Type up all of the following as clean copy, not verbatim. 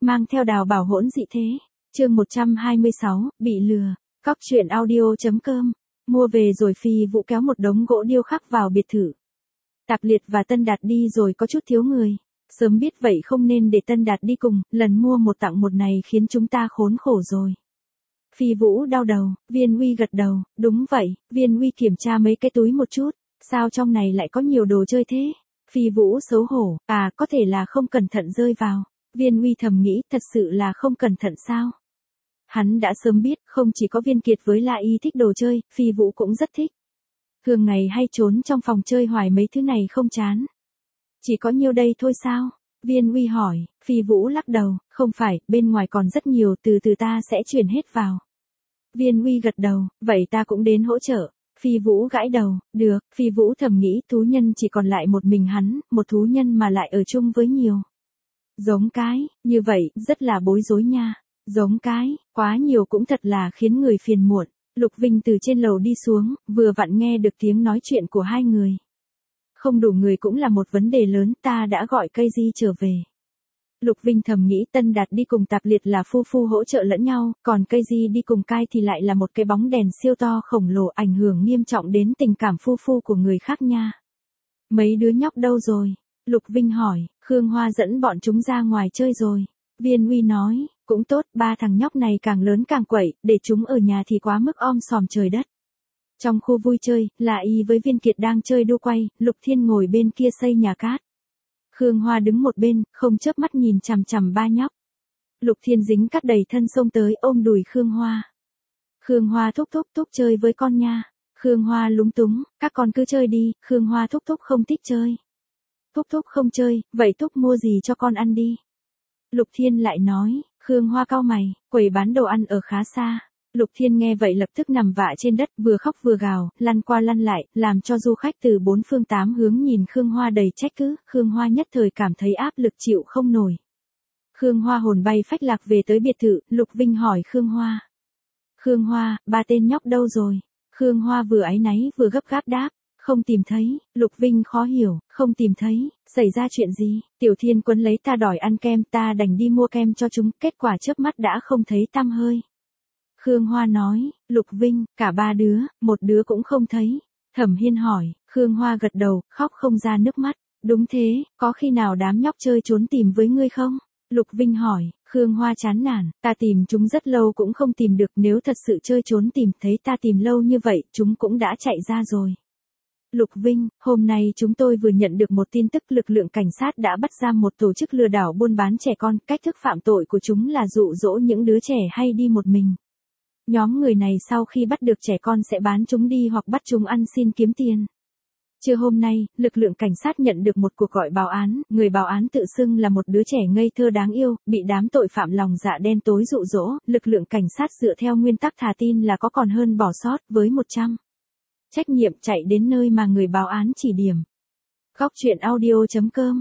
mang theo đào bảo hỗn dị thế. Chương 126, bị lừa. Cóc truyện audio.com. Mua về rồi Phi Vũ kéo một đống gỗ điêu khắc vào biệt thự. Tạp Liệt và Tân Đạt đi rồi có chút thiếu người. Sớm biết vậy không nên để Tân Đạt đi cùng, lần mua một tặng một này khiến chúng ta khốn khổ rồi. Phi Vũ đau đầu, Viên Uy gật đầu, đúng vậy. Viên Uy kiểm tra mấy cái túi một chút, sao trong này lại có nhiều đồ chơi thế? Phi Vũ xấu hổ, có thể là không cẩn thận rơi vào. Viên Uy thầm nghĩ, thật sự là không cẩn thận sao? Hắn đã sớm biết, không chỉ có Viên Kiệt với La Y thích đồ chơi, Phi Vũ cũng rất thích. Thường ngày hay trốn trong phòng chơi hoài mấy thứ này không chán. Chỉ có nhiêu đây thôi sao? Viên Uy hỏi. Phi Vũ lắc đầu, không phải, bên ngoài còn rất nhiều, từ từ ta sẽ chuyển hết vào. Viên Uy gật đầu, vậy ta cũng đến hỗ trợ. Phi Vũ gãi đầu, được. Phi Vũ thầm nghĩ, thú nhân chỉ còn lại một mình hắn, một thú nhân mà lại ở chung với nhiều giống cái, như vậy, rất là bối rối nha. Giống cái, quá nhiều cũng thật là khiến người phiền muộn. Lục Vinh từ trên lầu đi xuống, vừa vặn nghe được tiếng nói chuyện của hai người. Không đủ người cũng là một vấn đề lớn, ta đã gọi cây di trở về. Lục Vinh thầm nghĩ Tân Đạt đi cùng Tạp Liệt là phu phu hỗ trợ lẫn nhau, còn cây di đi cùng Cai thì lại là một cái bóng đèn siêu to khổng lồ ảnh hưởng nghiêm trọng đến tình cảm phu phu của người khác nha. Mấy đứa nhóc đâu rồi? Lục Vinh hỏi. Khương Hoa dẫn bọn chúng ra ngoài chơi rồi. Viên Uy nói, cũng tốt, ba thằng nhóc này càng lớn càng quậy, để chúng ở nhà thì quá mức om sòm trời đất. Trong khu vui chơi, La Y với Viên Kiệt đang chơi đu quay, Lục Thiên ngồi bên kia xây nhà cát. Khương Hoa đứng một bên, không chớp mắt nhìn chằm chằm ba nhóc. Lục Thiên dính cát đầy thân xông tới ôm đùi Khương Hoa. Khương Hoa thúc chơi với con nha. Khương Hoa lúng túng, các con cứ chơi đi. Khương Hoa thúc không thích chơi. Thúc không chơi, vậy thúc mua gì cho con ăn đi. Lục Thiên lại nói. Khương Hoa cau mày, quầy bán đồ ăn ở khá xa. Lục Thiên nghe vậy lập tức nằm vạ trên đất, vừa khóc vừa gào, lăn qua lăn lại, làm cho du khách từ bốn phương tám hướng nhìn Khương Hoa đầy trách cứ. Khương Hoa nhất thời cảm thấy áp lực chịu không nổi. Khương Hoa hồn bay phách lạc về tới biệt thự, Lục Vinh hỏi Khương Hoa. Khương Hoa, ba tên nhóc đâu rồi? Khương Hoa vừa áy náy vừa gấp gáp đáp. Không tìm thấy. Lục Vinh khó hiểu, không tìm thấy, xảy ra chuyện gì? Tiểu Thiên quấn lấy ta đòi ăn kem, ta đành đi mua kem cho chúng, kết quả chớp mắt đã không thấy tăm hơi. Khương Hoa nói. Lục Vinh, cả ba đứa, một đứa cũng không thấy. Thẩm Hiên hỏi. Khương Hoa gật đầu, khóc không ra nước mắt. Đúng thế, có khi nào đám nhóc chơi trốn tìm với ngươi không? Lục Vinh hỏi. Khương Hoa chán nản, ta tìm chúng rất lâu cũng không tìm được, nếu thật sự chơi trốn tìm, thấy ta tìm lâu như vậy, chúng cũng đã chạy ra rồi. Lục Vinh, hôm nay chúng tôi vừa nhận được một tin tức, lực lượng cảnh sát đã bắt giam một tổ chức lừa đảo buôn bán trẻ con, cách thức phạm tội của chúng là dụ dỗ những đứa trẻ hay đi một mình. Nhóm người này sau khi bắt được trẻ con sẽ bán chúng đi hoặc bắt chúng ăn xin kiếm tiền. Trưa hôm nay, lực lượng cảnh sát nhận được một cuộc gọi báo án, người báo án tự xưng là một đứa trẻ ngây thơ đáng yêu, bị đám tội phạm lòng dạ đen tối dụ dỗ, lực lượng cảnh sát dựa theo nguyên tắc thà tin là có còn hơn bỏ sót, với 100 trách nhiệm chạy đến nơi mà người báo án chỉ điểm. Cóc truyện audio.com.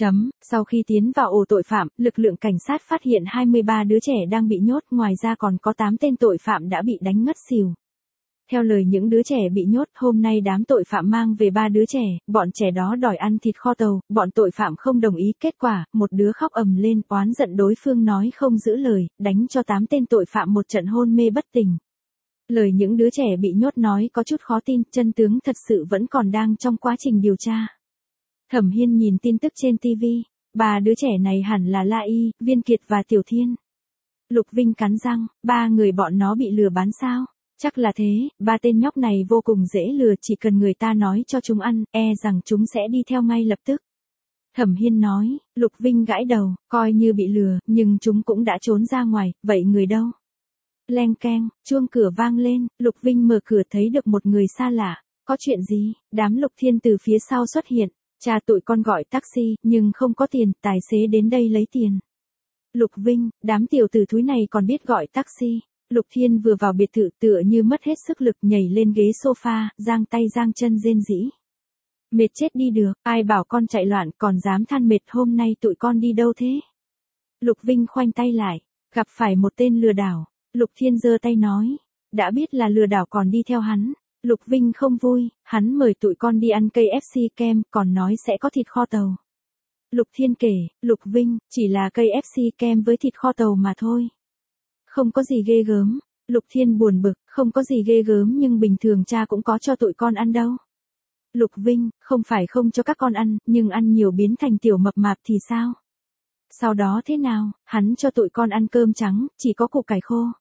Sau khi tiến vào ổ tội phạm, lực lượng cảnh sát phát hiện 23 đứa trẻ đang bị nhốt, ngoài ra còn có 8 tên tội phạm đã bị đánh ngất xỉu. Theo lời những đứa trẻ bị nhốt, hôm nay đám tội phạm mang về 3 đứa trẻ, bọn trẻ đó đòi ăn thịt kho tàu, bọn tội phạm không đồng ý, kết quả, một đứa khóc ầm lên, oán giận đối phương nói không giữ lời, đánh cho 8 tên tội phạm một trận hôn mê bất tỉnh. Lời những đứa trẻ bị nhốt nói có chút khó tin, chân tướng thật sự vẫn còn đang trong quá trình điều tra. Thẩm Hiên nhìn tin tức trên TV, 3 đứa trẻ này hẳn là La Y, Viên Kiệt và Tiểu Thiên. Lục Vinh cắn răng, 3 người bọn nó bị lừa bán sao? Chắc là thế, 3 tên nhóc này vô cùng dễ lừa, chỉ cần người ta nói cho chúng ăn, rằng chúng sẽ đi theo ngay lập tức. Thẩm Hiên nói. Lục Vinh gãi đầu, coi như bị lừa, nhưng chúng cũng đã trốn ra ngoài, vậy người đâu? Leng keng, chuông cửa vang lên, Lục Vinh mở cửa thấy được một người xa lạ. Có chuyện gì? Đám Lục Thiên từ phía sau xuất hiện. Cha tụi con gọi taxi, nhưng không có tiền, tài xế đến đây lấy tiền. Lục Vinh, đám tiểu tử thúi này còn biết gọi taxi. Lục Thiên vừa vào biệt thự tựa như mất hết sức lực, nhảy lên ghế sofa, giang tay giang chân rên rỉ. Mệt chết đi được, ai bảo con chạy loạn, còn dám than mệt, hôm nay tụi con đi đâu thế? Lục Vinh khoanh tay lại, gặp phải một tên lừa đảo. Lục Thiên giơ tay nói, đã biết là lừa đảo còn đi theo hắn. Lục Vinh không vui, hắn mời tụi con đi ăn KFC kem, còn nói sẽ có thịt kho tàu. Lục Thiên kể, Lục Vinh, chỉ là cây FC kem với thịt kho tàu mà thôi. Không có gì ghê gớm. Lục Thiên buồn bực, không có gì ghê gớm nhưng bình thường cha cũng có cho tụi con ăn đâu. Lục Vinh, không phải không cho các con ăn, nhưng ăn nhiều biến thành tiểu mập mạp thì sao? Sau đó thế nào, hắn cho tụi con ăn cơm trắng, chỉ có củ cải khô.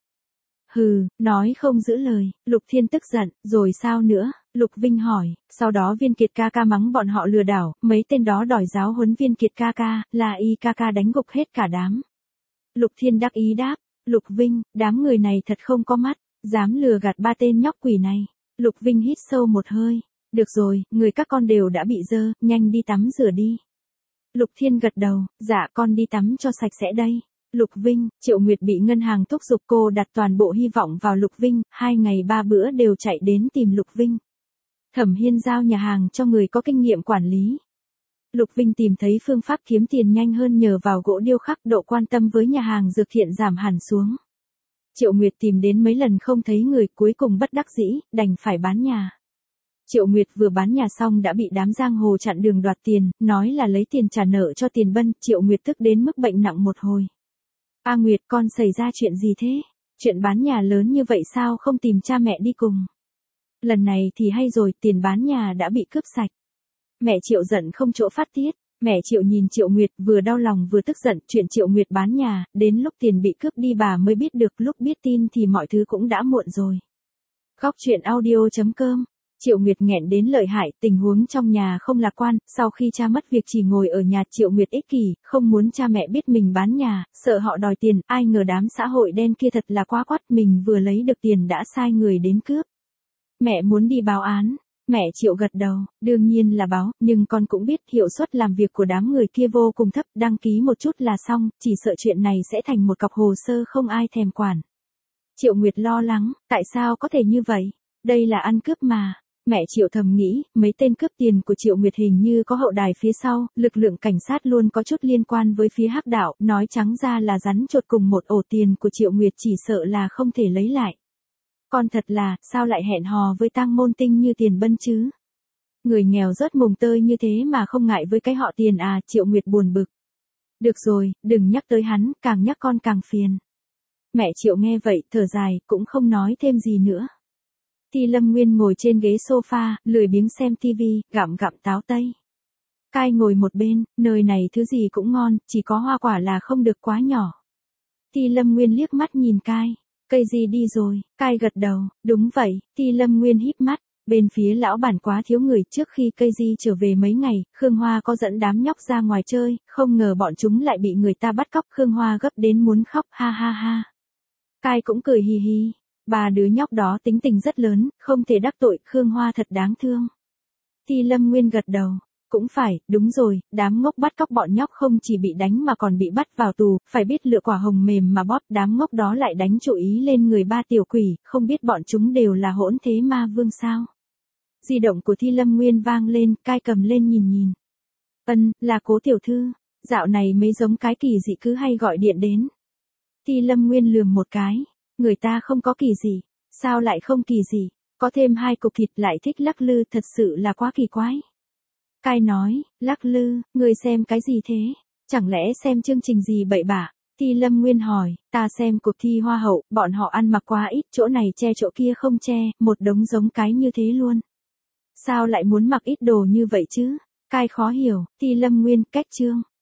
Hừ, nói không giữ lời, Lục Thiên tức giận, rồi sao nữa? Lục Vinh hỏi, sau đó Viên Kiệt ca ca mắng bọn họ lừa đảo, mấy tên đó đòi giáo huấn Viên Kiệt ca ca, là y ca ca đánh gục hết cả đám. Lục Thiên đắc ý đáp, Lục Vinh, đám người này thật không có mắt, dám lừa gạt ba tên nhóc quỷ này. Lục Vinh hít sâu một hơi, được rồi, người các con đều đã bị dơ, nhanh đi tắm rửa đi. Lục Thiên gật đầu, dạ con đi tắm cho sạch sẽ đây. Lục Vinh, Triệu Nguyệt bị ngân hàng thúc giục, cô đặt toàn bộ hy vọng vào Lục Vinh, 2 ngày 3 bữa đều chạy đến tìm Lục Vinh. Thẩm Hiên giao nhà hàng cho người có kinh nghiệm quản lý. Lục Vinh tìm thấy phương pháp kiếm tiền nhanh hơn nhờ vào gỗ điêu khắc, độ quan tâm với nhà hàng dược thiện giảm hẳn xuống. Triệu Nguyệt tìm đến mấy lần không thấy người, cuối cùng bất đắc dĩ, đành phải bán nhà. Triệu Nguyệt vừa bán nhà xong đã bị đám giang hồ chặn đường đoạt tiền, nói là lấy tiền trả nợ cho Tiền Bân, Triệu Nguyệt tức đến mức bệnh nặng một hồi. A Nguyệt, con xảy ra chuyện gì thế? Chuyện bán nhà lớn như vậy sao không tìm cha mẹ đi cùng? Lần này thì hay rồi, tiền bán nhà đã bị cướp sạch. Mẹ Triệu giận không chỗ phát tiết. Mẹ Triệu nhìn Triệu Nguyệt vừa đau lòng vừa tức giận, chuyện Triệu Nguyệt bán nhà, đến lúc tiền bị cướp đi bà mới biết được, lúc biết tin thì mọi thứ cũng đã muộn rồi. Góc truyện audio.com. Triệu Nguyệt nghẹn đến lợi hại, tình huống trong nhà không lạc quan, sau khi cha mất việc chỉ ngồi ở nhà. Triệu Nguyệt ích kỷ, không muốn cha mẹ biết mình bán nhà, sợ họ đòi tiền, ai ngờ đám xã hội đen kia thật là quá quắt, mình vừa lấy được tiền đã sai người đến cướp. Mẹ muốn đi báo án. Mẹ Triệu gật đầu, đương nhiên là báo, nhưng con cũng biết hiệu suất làm việc của đám người kia vô cùng thấp, đăng ký một chút là xong, chỉ sợ chuyện này sẽ thành một cọc hồ sơ không ai thèm quản. Triệu Nguyệt lo lắng, tại sao có thể như vậy? Đây là ăn cướp mà. Mẹ Triệu thầm nghĩ, mấy tên cướp tiền của Triệu Nguyệt hình như có hậu đài phía sau, lực lượng cảnh sát luôn có chút liên quan với phía hắc đạo, nói trắng ra là rắn chột cùng một ổ tiền của Triệu Nguyệt chỉ sợ là không thể lấy lại. Con thật là, sao lại hẹn hò với tang môn tinh như Tiền Bân chứ? Người nghèo rớt mùng tơi như thế mà không ngại với cái họ Tiền à, Triệu Nguyệt buồn bực. Được rồi, đừng nhắc tới hắn, càng nhắc con càng phiền. Mẹ Triệu nghe vậy, thở dài, cũng không nói thêm gì nữa. Ti Lâm Nguyên ngồi trên ghế sofa, lười biếng xem tivi, gặm gặm táo tây. Cai ngồi một bên, nơi này thứ gì cũng ngon, chỉ có hoa quả là không được quá nhỏ. Ti Lâm Nguyên liếc mắt nhìn Cai. Cây gì đi rồi? Cai gật đầu, đúng vậy. Ti Lâm Nguyên híp mắt. Bên phía lão bản quá thiếu người, trước khi cây di trở về mấy ngày, Khương Hoa có dẫn đám nhóc ra ngoài chơi, không ngờ bọn chúng lại bị người ta bắt cóc. Khương Hoa gấp đến muốn khóc, ha ha ha. Cai cũng cười hì hì. Ba đứa nhóc đó tính tình rất lớn, không thể đắc tội, Khương Hoa thật đáng thương. Ti Lâm Nguyên gật đầu. Cũng phải, đúng rồi, đám ngốc bắt cóc bọn nhóc không chỉ bị đánh mà còn bị bắt vào tù, phải biết lựa quả hồng mềm mà bóp, đám ngốc đó lại đánh chú ý lên người ba tiểu quỷ, không biết bọn chúng đều là hỗn thế ma vương sao. Di động của Thi Lâm Nguyên vang lên, Cai cầm lên nhìn nhìn. Là Cố tiểu thư, dạo này mấy giống cái kỳ dị cứ hay gọi điện đến. Thi Lâm Nguyên lườm một cái, người ta không có kỳ gì, sao lại không kỳ gì, có thêm 2 cục thịt lại thích lắc lư, thật sự là quá kỳ quái. Cai nói, lắc lư, ngươi xem cái gì thế? Chẳng lẽ xem chương trình gì bậy bạ? Thi Lâm Nguyên hỏi, ta xem cuộc thi hoa hậu, bọn họ ăn mặc quá ít, chỗ này che chỗ kia không che, một đống giống cái như thế luôn. Sao lại muốn mặc ít đồ như vậy chứ? Cai khó hiểu, Thi Lâm Nguyên, cách chương.